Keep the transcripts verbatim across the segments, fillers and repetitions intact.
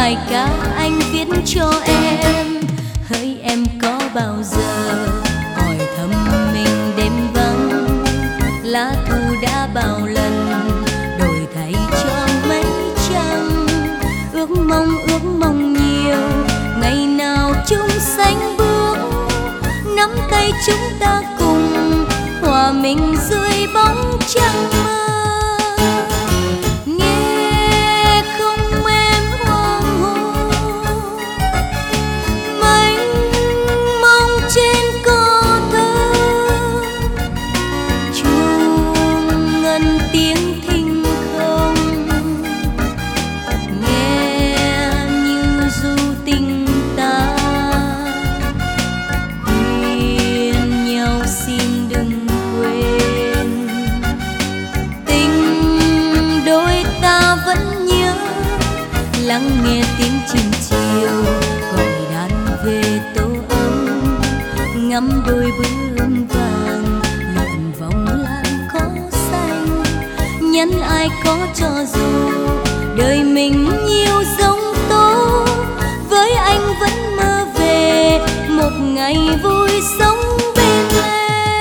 bài ca anh viết cho em. Hỡi em có bao giờ hỏi thăm mình đêm vắng, lá thu đã bao lần đổi thay cho mấy trăng. Ước mong ước mong nhiều ngày nào chung sánh bước, nắm tay chúng ta cùng hòa mình dưới bóng trăng mơ. Nghe không em hoang hôn mênh mông trên cỏ thơ, chuông ngân tiếng thinh không, nghe như du tình ta khuyên nhau xin đừng quên. Tình đôi ta vẫn nhớ, lắng nghe tiếng chim chiều gọi đàn về tổ ấm, ngắm đôi bướm vàng lượn vòng lan cỏ xanh. Nhắn ai có cho dù đời mình nhiều giông tố, với anh vẫn mơ về một ngày vui sống bên em.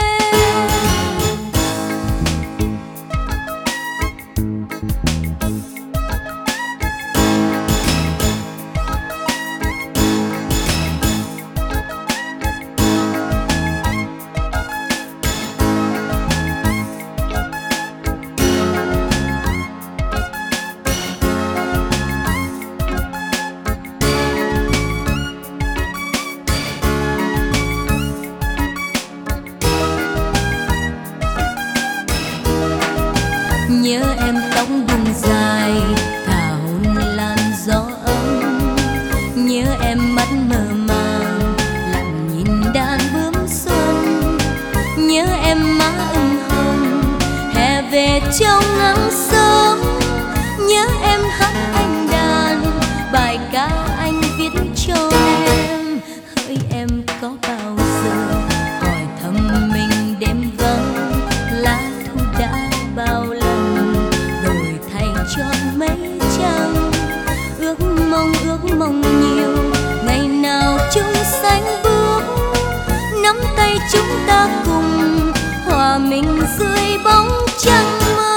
Nhớ em tóc buông dài thả hôn lan gió ấm, nhớ em mắt mơ màng lặng nhìn đàn bướm xuân, nhớ em má ửng hồng hè về trong nắng sớm, nhớ em hát anh đàn bài ca anh viết cho em. Hỡi em có bao giờ hỏi thăm mình đêm vắng, lá thu đã bao lần đổi thay cho mấy trăng. Ước mong ước mong nhiều ngày nào chung sánh bước, nắm tay chúng ta cùng hòa mình dưới bóng trăng mơ.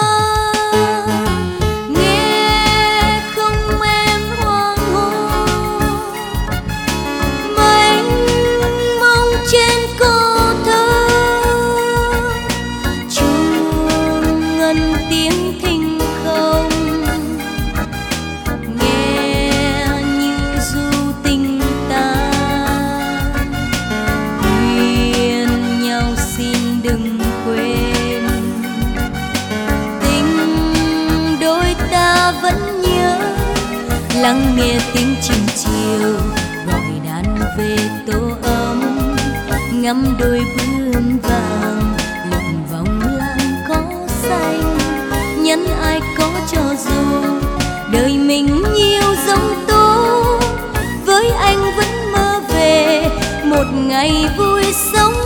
Nghe không em hoang hôn mênh mông trên cỏ thơ, chuông ngân tiếng thinh không, nghe như du tình ta khuyên nhau xin đừng quên. Tình đôi ta vẫn nhớ, lắng nghe tiếng chim chiều gọi đàn về tổ ấm, ngắm đôi bướm vàng lượn vòng lan cỏ xanh. Nhắn ai có cho dù đời mình nhiều giông tố, với anh vẫn mơ về một ngày vui sống